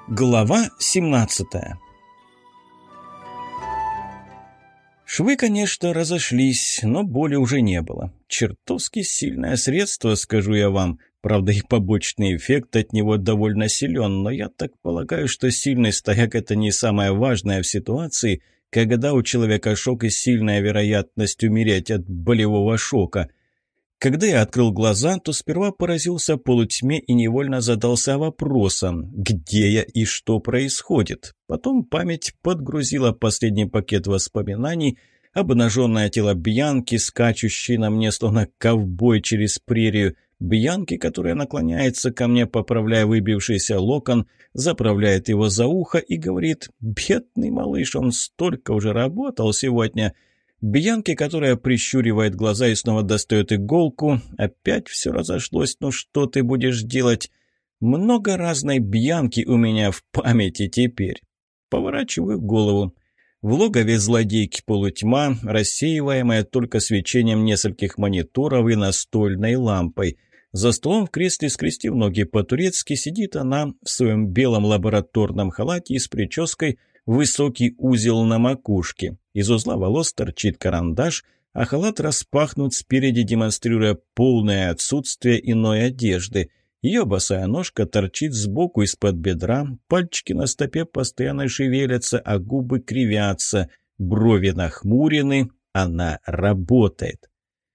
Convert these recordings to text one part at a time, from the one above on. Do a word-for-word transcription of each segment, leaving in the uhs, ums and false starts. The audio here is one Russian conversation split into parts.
Глава семнадцатая. Швы, конечно, разошлись, но боли уже не было. Чертовски сильное средство, скажу я вам. Правда, и побочный эффект от него довольно силен, но я так полагаю, что сильный стояк – это не самое важное в ситуации, когда у человека шок и сильная вероятность умереть от болевого шока. Когда я открыл глаза, то сперва поразился полутьме и невольно задался вопросом, где я и что происходит. Потом память подгрузила последний пакет воспоминаний, обнаженное тело Бьянки, скачущей на мне словно ковбой через прерию, Бьянки, которая наклоняется ко мне, поправляя выбившийся локон, заправляет его за ухо и говорит: «Бедный малыш, он столько уже работал сегодня». Бьянки, которая прищуривает глаза и снова достает иголку. Опять все разошлось, ну что ты будешь делать? Много разной Бьянки у меня в памяти теперь. Поворачиваю голову. В логове злодейки полутьма, рассеиваемая только свечением нескольких мониторов и настольной лампой. За столом в кресле, скрестив ноги по-турецки, сидит она в своем белом лабораторном халате и с прической высокий узел на макушке. Из узла волос торчит карандаш, а халат распахнут спереди, демонстрируя полное отсутствие иной одежды. Ее босая ножка торчит сбоку из-под бедра, пальчики на стопе постоянно шевелятся, а губы кривятся, брови нахмурены, она работает.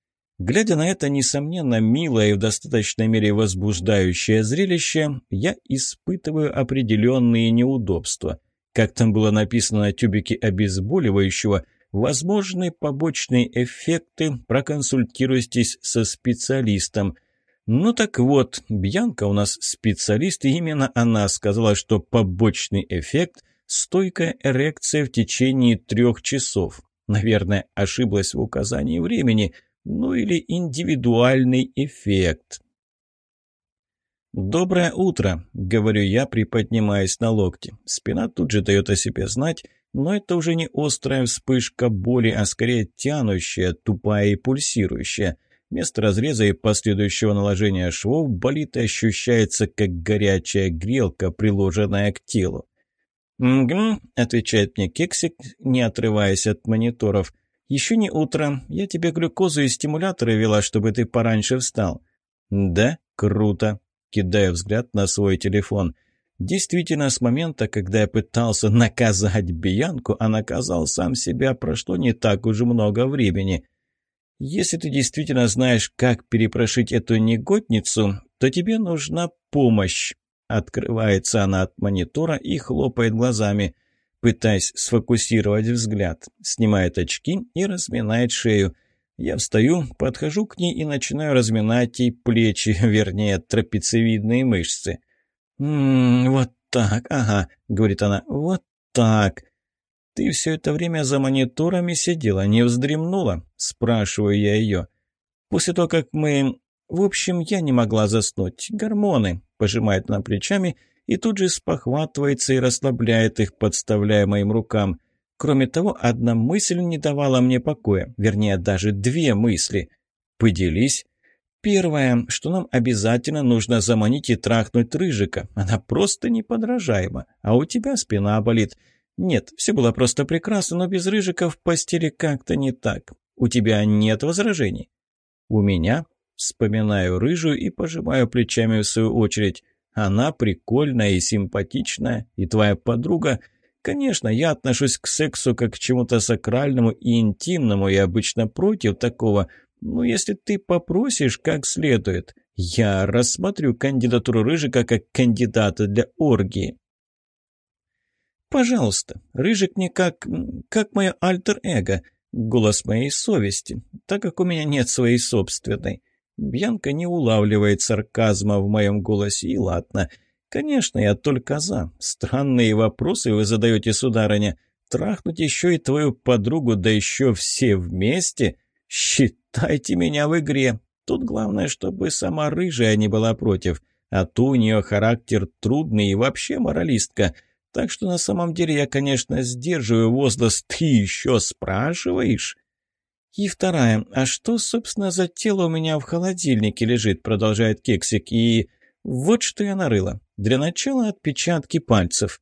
Глядя на это, несомненно, милое и в достаточной мере возбуждающее зрелище, я испытываю определенные неудобства. Как там было написано на тюбике обезболивающего, возможны побочные эффекты, проконсультируйтесь со специалистом. Ну так вот, Бьянка у нас специалист, и именно она сказала, что побочный эффект – стойкая эрекция в течение трех часов. Наверное, ошиблась в указании времени, ну или индивидуальный эффект. «Доброе утро», — говорю я, приподнимаясь на локте. Спина тут же дает о себе знать, но это уже не острая вспышка боли, а скорее тянущая, тупая и пульсирующая. Место разреза и последующего наложения швов болит и ощущается, как горячая грелка, приложенная к телу. «Мгм», — отвечает мне Кексик, не отрываясь от мониторов. «Еще не утро. Я тебе глюкозу и стимуляторы вела, чтобы ты пораньше встал». «Да? Круто». Кидая взгляд на свой телефон. Действительно, с момента, когда я пытался наказать Бьянку, а наказал сам себя, прошло не так уж много времени. Если ты действительно знаешь, как перепрошить эту негодницу, то тебе нужна помощь. Открывается она от монитора и хлопает глазами, пытаясь сфокусировать взгляд. Снимает очки и разминает шею. Я встаю, подхожу к ней и начинаю разминать ей плечи, вернее, трапециевидные мышцы. «М-м, вот так, ага», — говорит она, — «вот так». «Ты все это время за мониторами сидела, не вздремнула?» — спрашиваю я ее. «После того, как мы... В общем, я не могла заснуть. Гормоны», — пожимает она плечами и тут же спохватывается и расслабляет их, подставляя моим рукам. Кроме того, одна мысль не давала мне покоя, вернее, даже две мысли. Поделись. Первое, что нам обязательно нужно заманить и трахнуть Рыжика. Она просто неподражаема, а у тебя спина болит. Нет, все было просто прекрасно, но без Рыжика в постели как-то не так. У тебя нет возражений? У меня? Вспоминаю Рыжую и пожимаю плечами в свою очередь. Она прикольная и симпатичная, и твоя подруга... Конечно, я отношусь к сексу как к чему-то сакральному и интимному, и обычно против такого, но если ты попросишь как следует, я рассмотрю кандидатуру Рыжика как кандидата для оргии. Пожалуйста, Рыжик мне как... как мое альтер-эго, голос моей совести, так как у меня нет своей собственной. Бьянка не улавливает сарказма в моем голосе, и ладно. «Конечно, я только за. Странные вопросы вы задаете, сударыня. Трахнуть еще и твою подругу, да еще все вместе? Считайте меня в игре. Тут главное, чтобы сама Рыжая не была против. А то у нее характер трудный и вообще моралистка. Так что на самом деле я, конечно, сдерживаю возглас «ты еще спрашиваешь?» «И вторая. А что, собственно, за тело у меня в холодильнике лежит?» — продолжает Кексик. «И вот что я нарыла. Для начала отпечатки пальцев.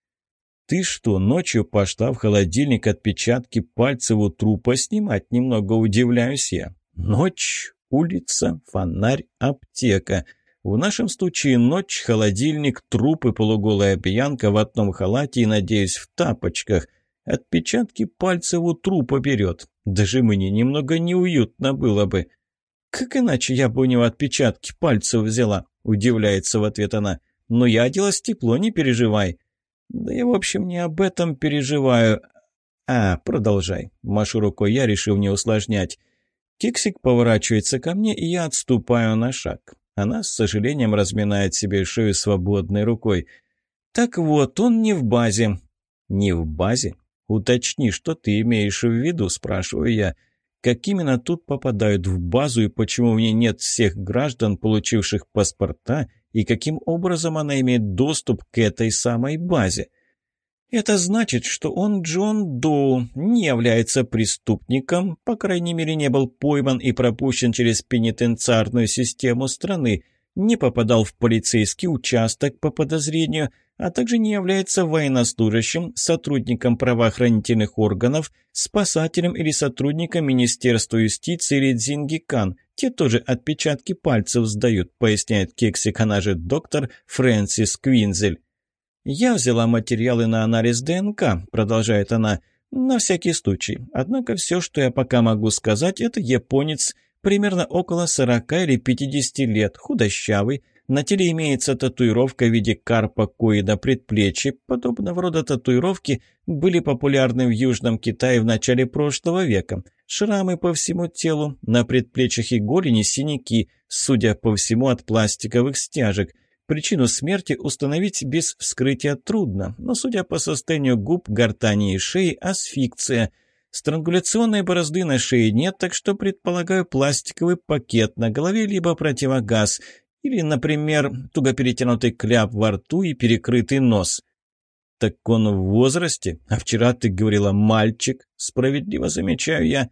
«Ты что, ночью пошла в холодильник отпечатки пальцев у трупа снимать?» Немного удивляюсь я. Ночь, улица, фонарь, аптека. В нашем случае ночь, холодильник, труп и полуголая Бьянка в одном халате и, надеюсь, в тапочках. Отпечатки пальцев у трупа берет. Даже мне немного неуютно было бы. «Как иначе я бы у него отпечатки пальцев взяла?» – удивляется в ответ она. «Но я оделась тепло, не переживай». «Да я, в общем, не об этом переживаю». «А, продолжай». Машу рукой я, решив не усложнять. Кексик поворачивается ко мне, и я отступаю на шаг. Она с сожалением разминает себе шею свободной рукой. «Так вот, он не в базе». «Не в базе? Уточни, что ты имеешь в виду?» – спрашиваю я. «Как именно тут попадают в базу и почему в ней нет всех граждан, получивших паспорта, и каким образом она имеет доступ к этой самой базе?» «Это значит, что он, Джон Доу, не является преступником, по крайней мере, не был пойман и пропущен через пенитенциарную систему страны, не попадал в полицейский участок по подозрению, а также не является военнослужащим, сотрудником правоохранительных органов, спасателем или сотрудником Министерства юстиции или Дзингикан. Те тоже отпечатки пальцев сдают», поясняет Кексик, она же доктор Фрэнсис Квинзель. «Я взяла материалы на анализ ДНК», — продолжает она, — «на всякий случай. Однако все, что я пока могу сказать, это японец, примерно около сорока или пятидесяти лет, худощавый. На теле имеется татуировка в виде карпа кои на предплечье. Подобного рода татуировки были популярны в Южном Китае в начале прошлого века. Шрамы по всему телу, на предплечьях и голени синяки, судя по всему, от пластиковых стяжек. Причину смерти установить без вскрытия трудно, но, судя по состоянию губ, гортани и шеи, асфиксия. Странгуляционной борозды на шее нет, так что предполагаю пластиковый пакет на голове либо противогаз. Или, например, туго перетянутый кляп во рту и перекрытый нос. «Так он в возрасте? А вчера ты говорила мальчик», — справедливо замечаю я.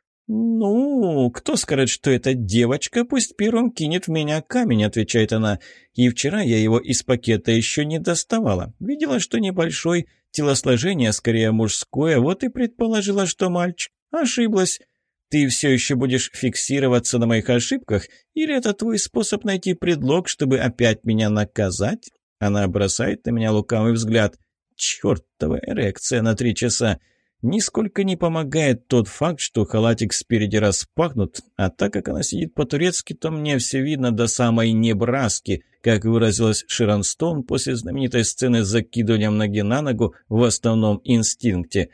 «Ну, кто скажет, что это девочка, пусть первым кинет в меня камень», — отвечает она. «И вчера я его из пакета еще не доставала. Видела, что небольшой, телосложение скорее мужское, вот и предположила, что мальчик. Ошиблась. Ты все еще будешь фиксироваться на моих ошибках, или это твой способ найти предлог, чтобы опять меня наказать?» Она бросает на меня лукавый взгляд. «Чертова эрекция на три часа!» Нисколько не помогает тот факт, что халатик спереди распахнут, а так как она сидит по-турецки, то мне все видно до самой Небраски, как выразилась Шерон Стоун после знаменитой сцены с закидыванием ноги на ногу в основном инстинкте.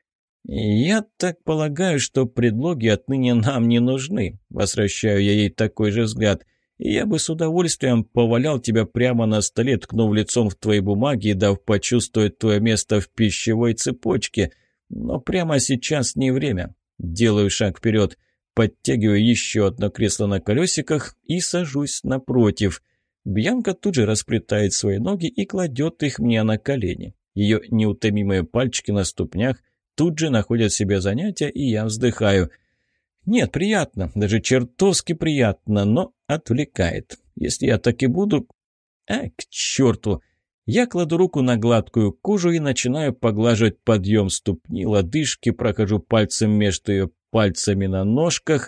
«Я так полагаю, что предлоги отныне нам не нужны», — возвращаю я ей такой же взгляд. «Я бы с удовольствием повалял тебя прямо на столе, ткнув лицом в твои бумаги и дав почувствовать твое место в пищевой цепочке. Но прямо сейчас не время. Делаю шаг вперед, подтягиваю еще одно кресло на колесиках и сажусь напротив. Бьянка тут же расплетает свои ноги и кладет их мне на колени. Ее неутомимые пальчики на ступнях тут же находят себе занятия, и я вздыхаю. Нет, приятно, даже чертовски приятно, но отвлекает. Если я так и буду... А, к черту! Я кладу руку на гладкую кожу и начинаю поглаживать подъем ступни, лодыжки, прохожу пальцем между ее пальцами на ножках.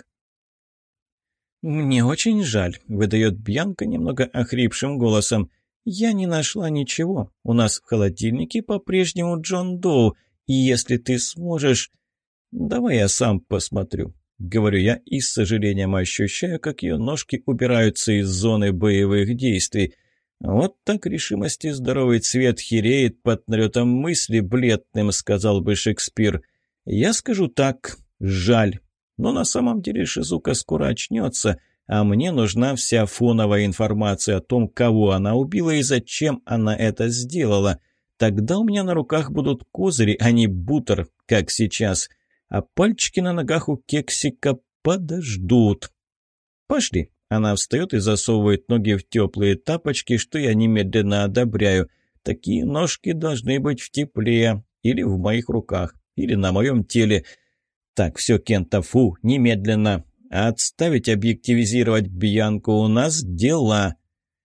«Мне очень жаль», — выдает Бьянка немного охрипшим голосом. «Я не нашла ничего. У нас в холодильнике по-прежнему Джон Доу, и если ты сможешь...» «Давай я сам посмотрю», — говорю я и с сожалением ощущаю, как ее ножки убираются из зоны боевых действий. «Вот так решимости здоровый цвет хереет под налетом мысли бледным», — сказал бы Шекспир. «Я скажу так, жаль. Но на самом деле Шизука скоро очнется, а мне нужна вся фоновая информация о том, кого она убила и зачем она это сделала. Тогда у меня на руках будут козыри, а не бутер, как сейчас. А пальчики на ногах у Кексика подождут. Пошли». Она встает и засовывает ноги в теплые тапочки, что я немедленно одобряю. Такие ножки должны быть в тепле, или в моих руках, или на моем теле. Так, все, Кента, фу, немедленно. Отставить объективизировать Бьянку, у нас дела.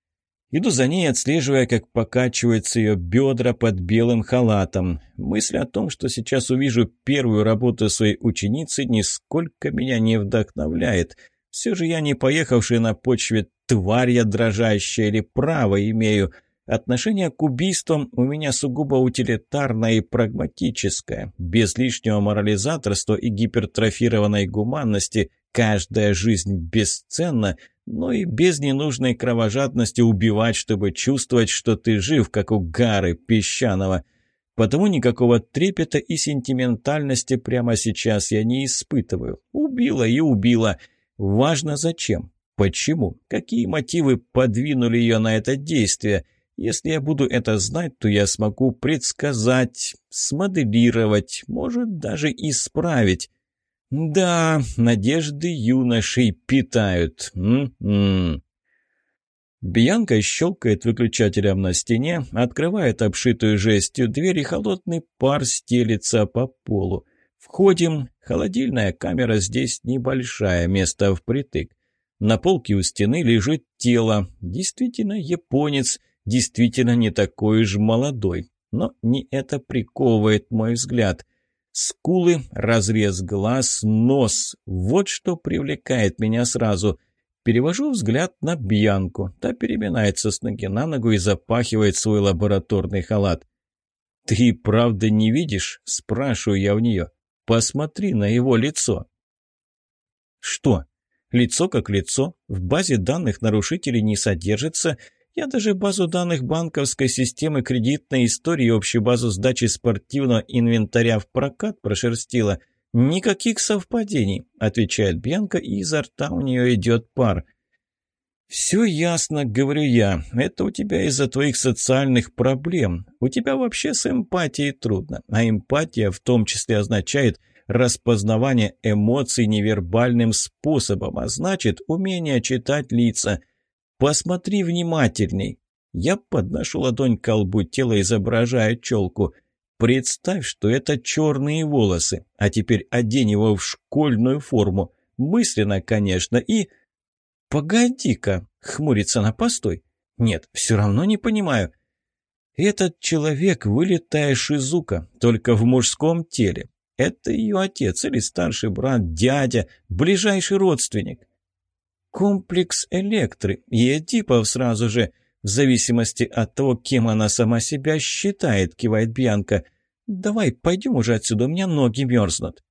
Иду за ней, отслеживая, как покачиваются ее бедра под белым халатом. Мысль о том, что сейчас увижу первую работу своей ученицы, нисколько меня не вдохновляет. Все же я не поехавший на почве тварь я дрожащая или право имею. Отношение к убийствам у меня сугубо утилитарное и прагматическое. Без лишнего морализаторства и гипертрофированной гуманности каждая жизнь бесценна, но и без ненужной кровожадности убивать, чтобы чувствовать, что ты жив, как у Гары Песчаного. Потому никакого трепета и сентиментальности прямо сейчас я не испытываю. Убила и убила. Важно зачем, почему, какие мотивы подвинули ее на это действие. Если я буду это знать, то я смогу предсказать, смоделировать, может даже исправить. Да, надежды юношей питают. М-м. Бьянка щелкает выключателем на стене, открывает обшитую жестью дверь, и холодный пар стелится по полу. Входим. Холодильная камера здесь небольшая, место впритык. На полке у стены лежит тело. Действительно японец, действительно не такой уж молодой. Но не это приковывает мой взгляд. Скулы, разрез глаз, нос. Вот что привлекает меня сразу. Перевожу взгляд на Бьянку. Та переминается с ноги на ногу и запахивает свой лабораторный халат. «Ты правда не видишь?» – спрашиваю я у нее. «Посмотри на его лицо». «Что? Лицо как лицо. В базе данных нарушителей не содержится. Я даже базу данных банковской системы кредитной истории и общую базу сдачи спортивного инвентаря в прокат прошерстила. Никаких совпадений», – отвечает Бьянка, и изо рта у нее идет пар. «Все ясно», — говорю я. «Это у тебя из-за твоих социальных проблем. У тебя вообще с эмпатией трудно. А эмпатия в том числе означает распознавание эмоций невербальным способом, а значит, умение читать лица. Посмотри внимательней». Я подношу ладонь к колбу тела, изображая челку. «Представь, что это черные волосы, а теперь одень его в школьную форму. Мысленно, конечно, и...» «Погоди-ка!» — хмурится на постой. «Нет, все равно не понимаю. Этот человек — вылитая Шизука, только в мужском теле. Это ее отец или старший брат, дядя, ближайший родственник. Комплекс Электры и Эдипов сразу же, в зависимости от того, кем она сама себя считает», — кивает Бьянка. «Давай пойдем уже отсюда, у меня ноги мерзнут».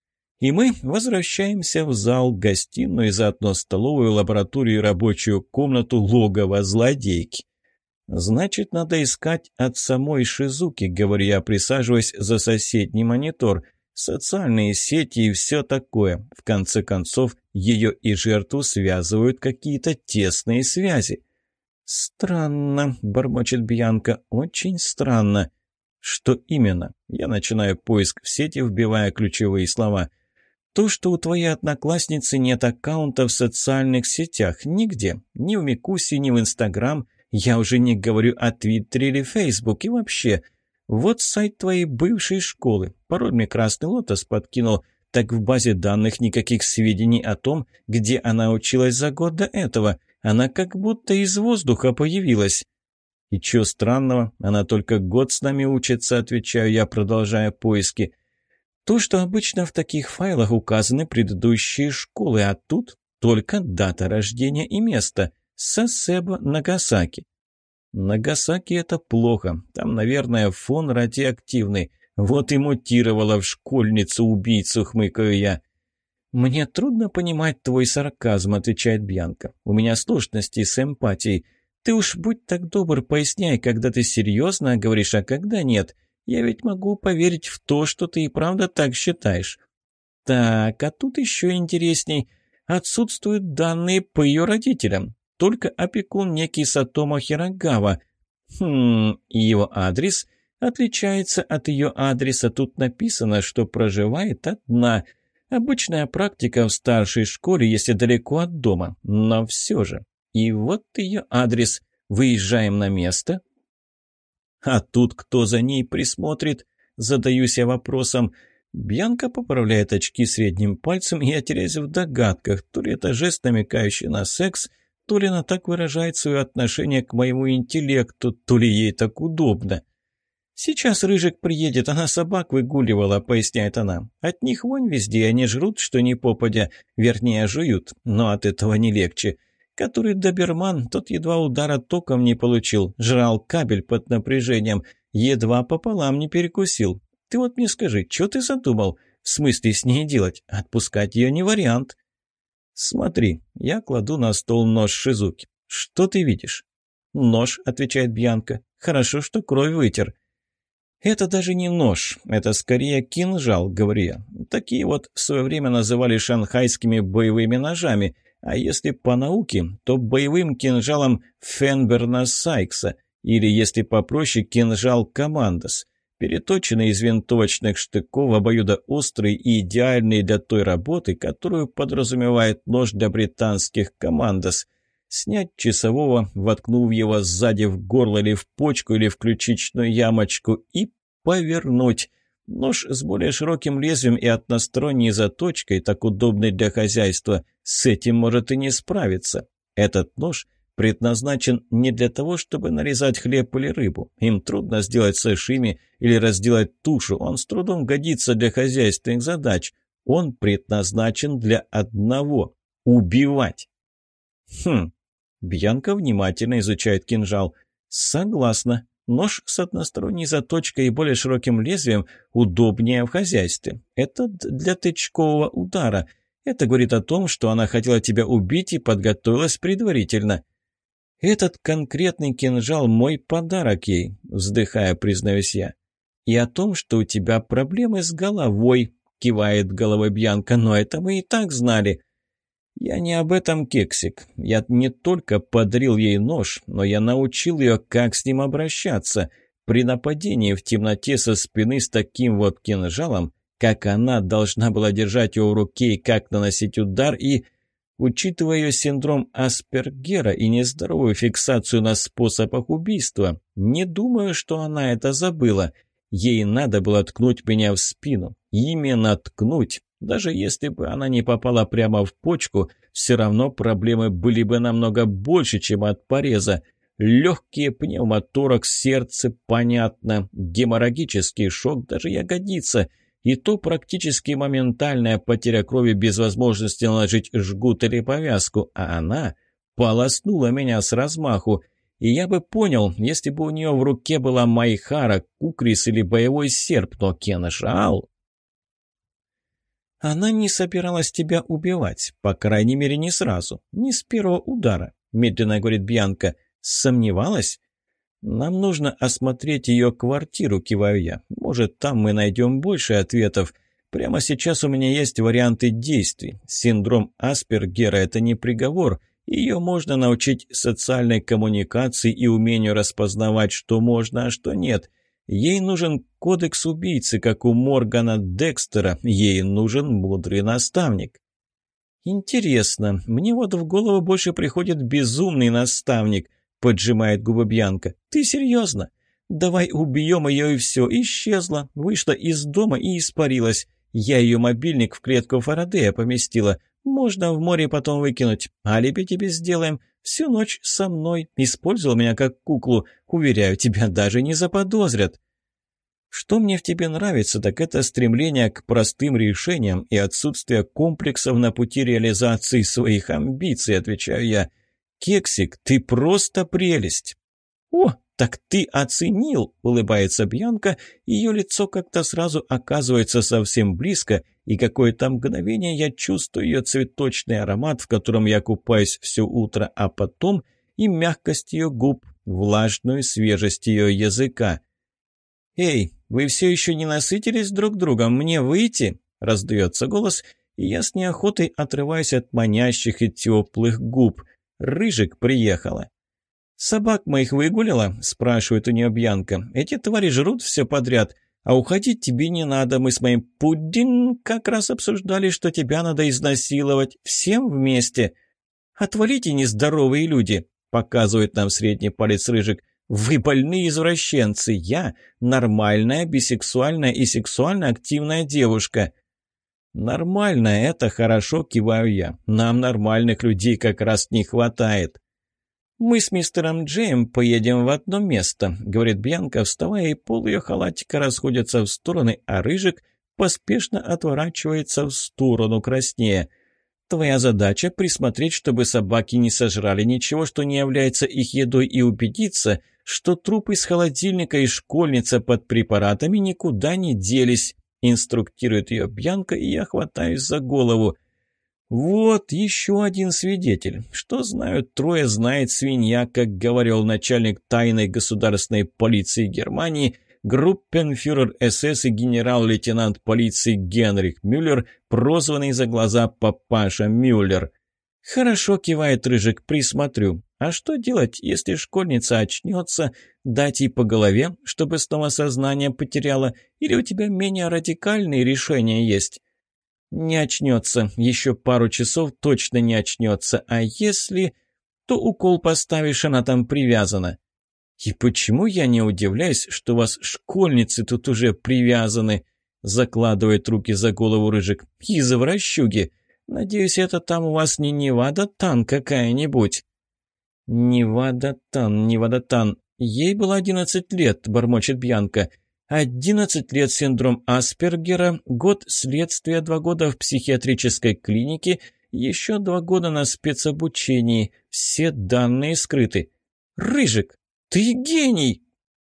И мы возвращаемся в зал, гостиную и заодно столовую, лабораторию и рабочую комнату логова злодейки. «Значит, надо искать от самой Шизуки», — говорю я, присаживаясь за соседний монитор. «Социальные сети и все такое. В конце концов, ее и жертву связывают какие-то тесные связи». «Странно», — бормочет Бьянка, — «очень странно». «Что именно?» Я начинаю поиск в сети, вбивая ключевые слова. «То, что у твоей одноклассницы нет аккаунта в социальных сетях. Нигде. Ни в Микусе, ни в Инстаграм. Я уже не говорю о Твиттере или Фейсбуке. И вообще. Вот сайт твоей бывшей школы. Пароль мне Красный Лотос подкинул. Так в базе данных никаких сведений о том, где она училась за год до этого. Она как будто из воздуха появилась». «И чё странного? Она только год с нами учится», — отвечаю я, продолжая поиски. «То, что обычно в таких файлах указаны предыдущие школы, а тут только дата рождения и место. Сасебо, Нагасаки». «Нагасаки — это плохо. Там, наверное, фон радиоактивный. Вот и мутировала в школьницу-убийцу», — хмыкаю я. «Мне трудно понимать твой сарказм», — отвечает Бьянка. «У меня сложности с эмпатией. Ты уж будь так добр, поясняй, когда ты серьезно говоришь, а когда нет. Я ведь могу поверить в то, что ты и правда так считаешь». «Так, а тут еще интересней. Отсутствуют данные по ее родителям. Только опекун некий Сатомо Хирогава. Хм, и его адрес отличается от ее адреса. Тут написано, что проживает одна. Обычная практика в старшей школе, если далеко от дома. Но все же. И вот ее адрес. Выезжаем на место». «А тут кто за ней присмотрит?» Задаюсь я вопросом. Бьянка поправляет очки средним пальцем, и я теряюсь в догадках. То ли это жест, намекающий на секс, То ли она так выражает свое отношение к моему интеллекту, то ли ей так удобно. «Сейчас Рыжик приедет, она собак выгуливала», — поясняет она. «От них вонь везде, они жрут, что ни попадя, вернее, жуют, но от этого не легче. Который доберман, тот едва удара током не получил, жрал кабель под напряжением, едва пополам не перекусил. Ты вот мне скажи, что ты задумал? В смысле с ней делать? Отпускать ее не вариант». «Смотри», — я кладу на стол нож Шизуки. «Что ты видишь?» «Нож», — отвечает Бьянка. «Хорошо, что кровь вытер». «Это даже не нож, это скорее кинжал», — говорю я. «Такие вот в свое время называли шанхайскими боевыми ножами, а если по науке, то боевым кинжалом Фенберна Сайкса, или, если попроще, кинжал Командос. Переточенный из винтовочных штыков, обоюдоострый и идеальный для той работы, которую подразумевает нож для британских Командос. Снять часового, воткнув его сзади в горло или в почку, или в ключичную ямочку, и повернуть. Нож с более широким лезвием и односторонней заточкой, так удобный для хозяйства, с этим может и не справиться. Этот нож предназначен не для того, чтобы нарезать хлеб или рыбу. Им трудно сделать сашими или разделать тушу, он с трудом годится для хозяйственных задач. Он предназначен для одного – убивать. Хм. Бьянка внимательно изучает кинжал. Согласна. Нож с односторонней заточкой и более широким лезвием удобнее в хозяйстве. Это для тычкового удара. Это говорит о том, что она хотела тебя убить и подготовилась предварительно. Этот конкретный кинжал – мой подарок ей, вздыхая, признаюсь я. И о том, что у тебя проблемы с головой, кивает головой Бьянка, но это мы и так знали. «Я не об этом, Кексик. Я не только подарил ей нож, но я научил ее, как с ним обращаться. При нападении в темноте со спины с таким вот кинжалом, как она должна была держать его в руке и как наносить удар, и, учитывая ее синдром Аспергера и нездоровую фиксацию на способах убийства, не думаю, что она это забыла. Ей надо было ткнуть меня в спину. Именно ткнуть. Даже если бы она не попала прямо в почку, все равно проблемы были бы намного больше, чем от пореза. Легкие, пневмоторакс, сердце, понятно, геморрагический шок, даже ягодица. И то практически моментальная потеря крови без возможности наложить жгут или повязку. А она полоснула меня с размаху. И я бы понял, если бы у нее в руке была майхара, кукрис или боевой серп, но кинжал... «Она не собиралась тебя убивать, по крайней мере, не сразу, не с первого удара», – медленно говорит Бьянка. «Сомневалась?» «Нам нужно осмотреть ее квартиру», – киваю я. «Может, там мы найдем больше ответов. Прямо сейчас у меня есть варианты действий. Синдром Аспергера – это не приговор. Ее можно научить социальной коммуникации и умению распознавать, что можно, а что нет». Ей нужен кодекс убийцы, как у Моргана Декстера. Ей нужен мудрый наставник. Интересно, мне вот в голову больше приходит безумный наставник, поджимает губы Бьянка. Ты серьезно? Давай убьем ее и все. Исчезла, вышла из дома и испарилась. Я ее мобильник в клетку Фарадея поместила. Можно в море потом выкинуть. Алиби тебе сделаем. Всю ночь со мной. Использовал меня как куклу. Уверяю, тебя даже не заподозрят. Что мне в тебе нравится, так это стремление к простым решениям и отсутствие комплексов на пути реализации своих амбиций, отвечаю я. Кексик, ты просто прелесть. О, так ты оценил, улыбается Бьянка, ее лицо как-то сразу оказывается совсем близко, и какое-то мгновение я чувствую ее цветочный аромат, в котором я купаюсь все утро, а потом и мягкость ее губ, влажную свежесть ее языка. «Эй, вы все еще не насытились друг другом? Мне выйти?» – раздается голос, и я с неохотой отрываюсь от манящих и теплых губ. Рыжик приехала. «Собак моих выгуляла?» – спрашивает у нее Бьянка. «Эти твари жрут все подряд, а уходить тебе не надо. Мы с моим Пудин как раз обсуждали, что тебя надо изнасиловать. Всем вместе». «Отвалите, нездоровые люди!» – показывает нам средний палец Рыжик. «Вы больные извращенцы. Я нормальная, бисексуальная и сексуально активная девушка». «Нормально, это хорошо», – киваю я. «Нам нормальных людей как раз не хватает». «Мы с мистером Джеем поедем в одно место», – говорит Бьянка, вставая, и пол ее халатика расходятся в стороны, а Рыжик поспешно отворачивается в сторону краснее. «Твоя задача – присмотреть, чтобы собаки не сожрали ничего, что не является их едой, и убедиться, что труп из холодильника и школьница под препаратами никуда не делись», – инструктирует ее Бьянка, и я хватаюсь за голову. «Вот еще один свидетель. Что знают трое, знает свинья», как говорил начальник тайной государственной полиции Германии, группенфюрер СС и генерал-лейтенант полиции Генрих Мюллер, прозванный за глаза папаша Мюллер. «Хорошо», — кивает Рыжик, — «присмотрю. А что делать, если школьница очнется? Дать ей по голове, чтобы снова сознание потеряла? Или у тебя менее радикальные решения есть?» «Не очнется. Еще пару часов точно не очнется. А если... то укол поставишь, она там привязана». «И почему я не удивляюсь, что у вас школьницы тут уже привязаны?» Закладывает руки за голову Рыжик. «Извращуги. Надеюсь, это там у вас не Невада-Тан какая-нибудь?» «Невада-Тан, Невада-Тан. Ей было одиннадцать лет», — бормочет Бьянка. «Одиннадцать лет синдром Аспергера, год следствия, два года в психиатрической клинике, еще два года на спецобучении. Все данные скрыты. Рыжик, ты гений!»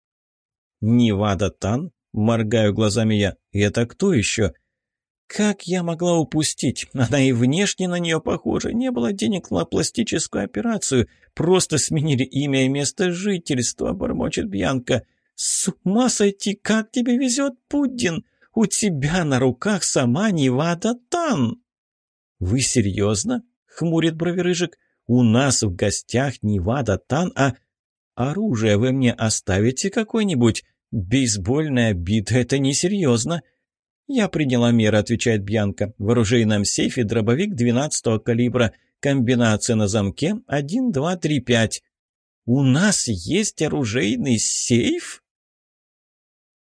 «Невада-Тан?» — моргаю глазами я. «Это кто еще?» «Как я могла упустить? Она и внешне на нее похожа. Не было денег на пластическую операцию. Просто сменили имя и место жительства», — бормочет Бьянка. «С ума сойти, как тебе везет, Пудин! У тебя на руках сама Невада-Тан!» «Вы серьезно?» — хмурит брови Рыжик. «У нас в гостях Невада-Тан, а оружие вы мне оставите какое-нибудь? Бейсбольная бита — это несерьезно». «Я приняла меры», — отвечает Бьянка. «В оружейном сейфе дробовик двенадцатого калибра. Комбинация на замке один, два, три, пять». «У нас есть оружейный сейф?»